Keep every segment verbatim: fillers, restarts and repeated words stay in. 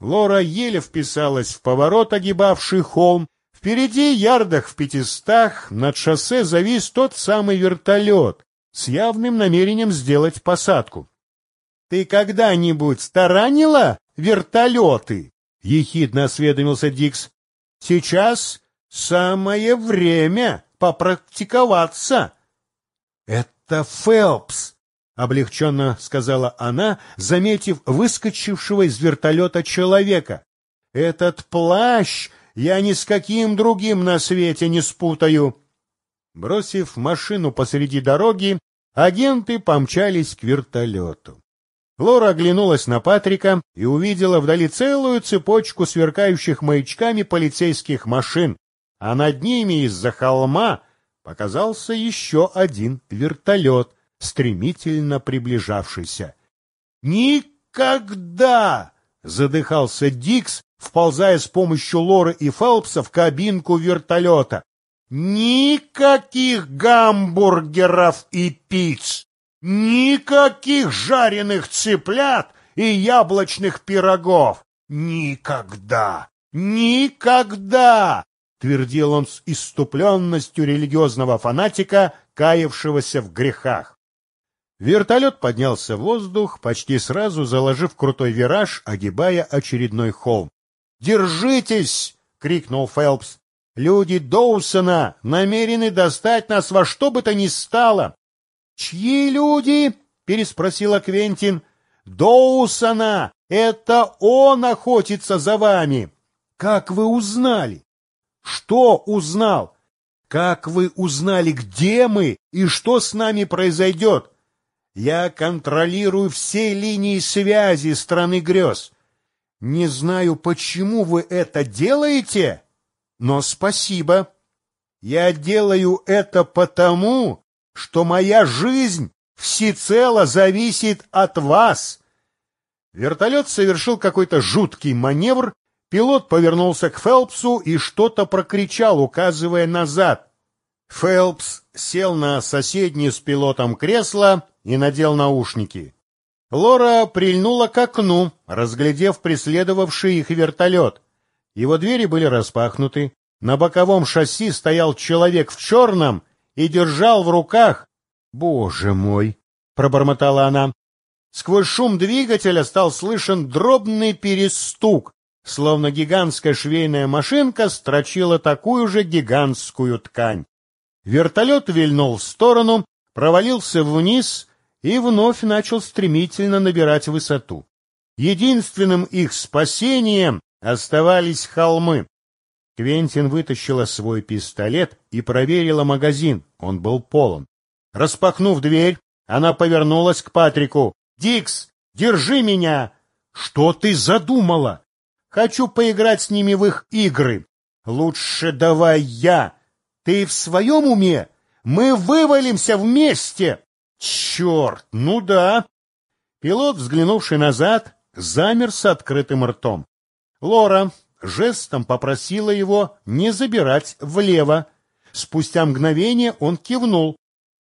Лора еле вписалась в поворот, огибавший холм. Впереди, ярдах в пятистах, над шоссе завис тот самый вертолет с явным намерением сделать посадку. — Ты когда-нибудь таранила вертолеты? — ехидно осведомился Дикс. — Сейчас самое время попрактиковаться. — Это Фелпс, — облегченно сказала она, заметив выскочившего из вертолета человека. — Этот плащ я ни с каким другим на свете не спутаю. Бросив машину посреди дороги, агенты помчались к вертолету. Лора оглянулась на Патрика и увидела вдали целую цепочку сверкающих маячками полицейских машин, а над ними из-за холма показался еще один вертолет, стремительно приближавшийся. «Никогда!» — задыхался Дикс, вползая с помощью Лоры и Фелпса в кабинку вертолета. «Никаких гамбургеров и пиц! Никаких жареных цыплят и яблочных пирогов! Никогда! Никогда!» — твердил он с исступленностью религиозного фанатика, каявшегося в грехах. Вертолет поднялся в воздух, почти сразу заложив крутой вираж, огибая очередной холм. «Держитесь!» — крикнул Фелпс. «Люди Доусона намерены достать нас во что бы то ни стало!» «Чьи люди?» — переспросила Квентин. «Доусона! Это он охотится за вами!» «Как вы узнали?» «Что узнал?» «Как вы узнали, где мы и что с нами произойдет?» «Я контролирую все линии связи страны грез. Не знаю, почему вы это делаете, но спасибо. Я делаю это потому, что моя жизнь всецело зависит от вас». Вертолет совершил какой-то жуткий маневр, пилот повернулся к Фелпсу и что-то прокричал, указывая назад. Фелпс сел на соседнее с пилотом кресло и надел наушники. Лора прильнула к окну, разглядев преследовавший их вертолет. Его двери были распахнуты, на боковом шасси стоял человек в черном и держал в руках... «Боже мой!» — пробормотала она. Сквозь шум двигателя стал слышен дробный перестук, словно гигантская швейная машинка строчила такую же гигантскую ткань. Вертолет вильнул в сторону, провалился вниз и вновь начал стремительно набирать высоту. Единственным их спасением оставались холмы. Квентин вытащила свой пистолет и проверила магазин. Он был полон. Распахнув дверь, она повернулась к Патрику. «Дикс, держи меня!» «Что ты задумала?» «Хочу поиграть с ними в их игры». «Лучше давай я». «Ты в своем уме? Мы вывалимся вместе!» «Черт, ну да!» Пилот, взглянувший назад, замер с открытым ртом. Лора жестом попросила его не забирать влево. Спустя мгновение он кивнул.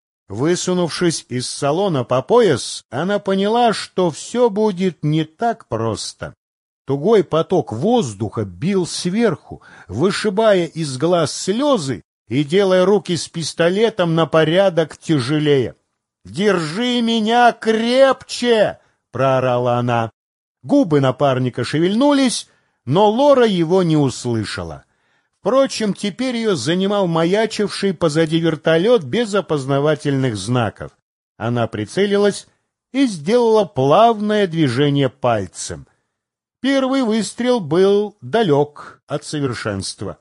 Высунувшись из салона по пояс, она поняла, что все будет не так просто. Тугой поток воздуха бил сверху, вышибая из глаз слезы и делая руки с пистолетом на порядок тяжелее. «Держи меня крепче!» — проорала она. Губы напарника шевельнулись, но Лора его не услышала. Впрочем, теперь ее занимал маячивший позади вертолет без опознавательных знаков. Она прицелилась и сделала плавное движение пальцем. Первый выстрел был далек от совершенства.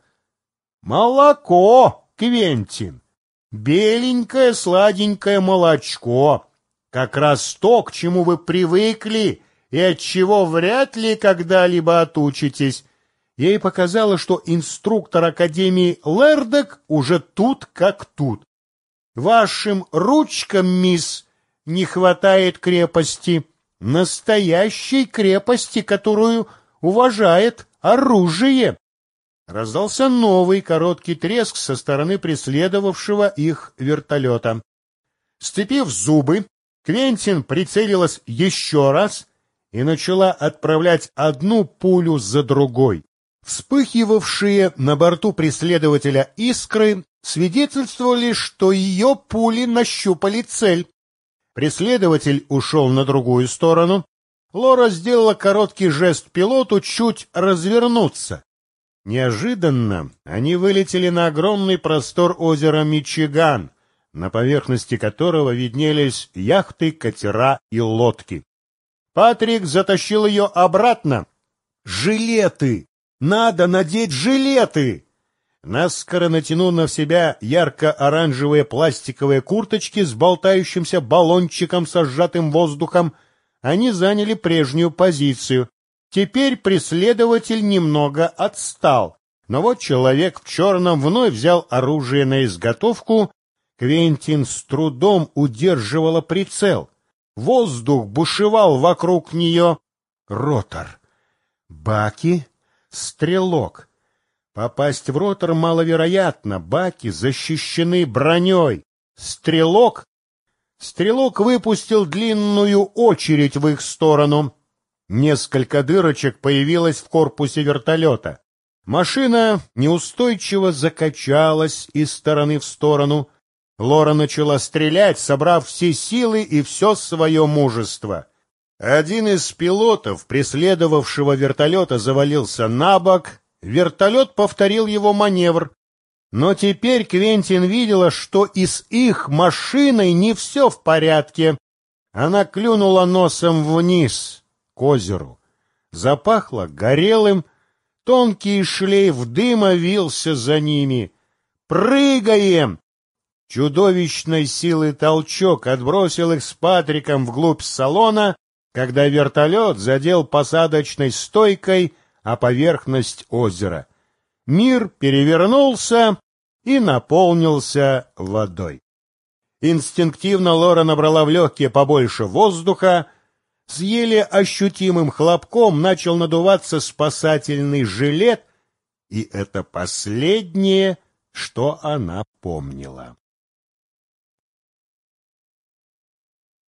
«Молоко, Квентин! Беленькое сладенькое молочко! Как раз то, к чему вы привыкли и от чего вряд ли когда-либо отучитесь». Ей показалось, что инструктор Академии Лердек уже тут как тут. «Вашим ручкам, мисс, не хватает крепости, настоящей крепости, которую уважает оружие». Раздался новый короткий треск со стороны преследовавшего их вертолета. Сцепив зубы, Квентин прицелилась еще раз и начала отправлять одну пулю за другой. Вспыхивавшие на борту преследователя искры свидетельствовали, что ее пули нащупали цель. Преследователь ушел на другую сторону. Лора сделала короткий жест пилоту чуть развернуться. Неожиданно они вылетели на огромный простор озера Мичиган, на поверхности которого виднелись яхты, катера и лодки. Патрик затащил ее обратно. «Жилеты! Надо надеть жилеты!» Наскоро натянув на себя ярко-оранжевые пластиковые курточки с болтающимся баллончиком со сжатым воздухом, они заняли прежнюю позицию. Теперь преследователь немного отстал, но вот человек в черном вновь взял оружие на изготовку. Квентин с трудом удерживала прицел. Воздух бушевал вокруг нее. Ротор. Баки. Стрелок. Попасть в ротор маловероятно. Баки защищены броней. Стрелок. Стрелок выпустил длинную очередь в их сторону. Несколько дырочек появилось в корпусе вертолета. Машина неустойчиво закачалась из стороны в сторону. Лора начала стрелять, собрав все силы и все свое мужество. Один из пилотов, преследовавшего вертолета, завалился на бок. Вертолет повторил его маневр. Но теперь Квентин видела, что и с их машиной не все в порядке. Она клюнула носом вниз, к озеру. Запахло горелым. Тонкий шлейф дыма вился за ними. «Прыгаем!» Чудовищной силы толчок отбросил их с Патриком вглубь салона, когда вертолет задел посадочной стойкой о поверхность озера. Мир перевернулся и наполнился водой. Инстинктивно Лора набрала в легкие побольше воздуха. С еле ощутимым хлопком начал надуваться спасательный жилет, и это последнее, что она помнила.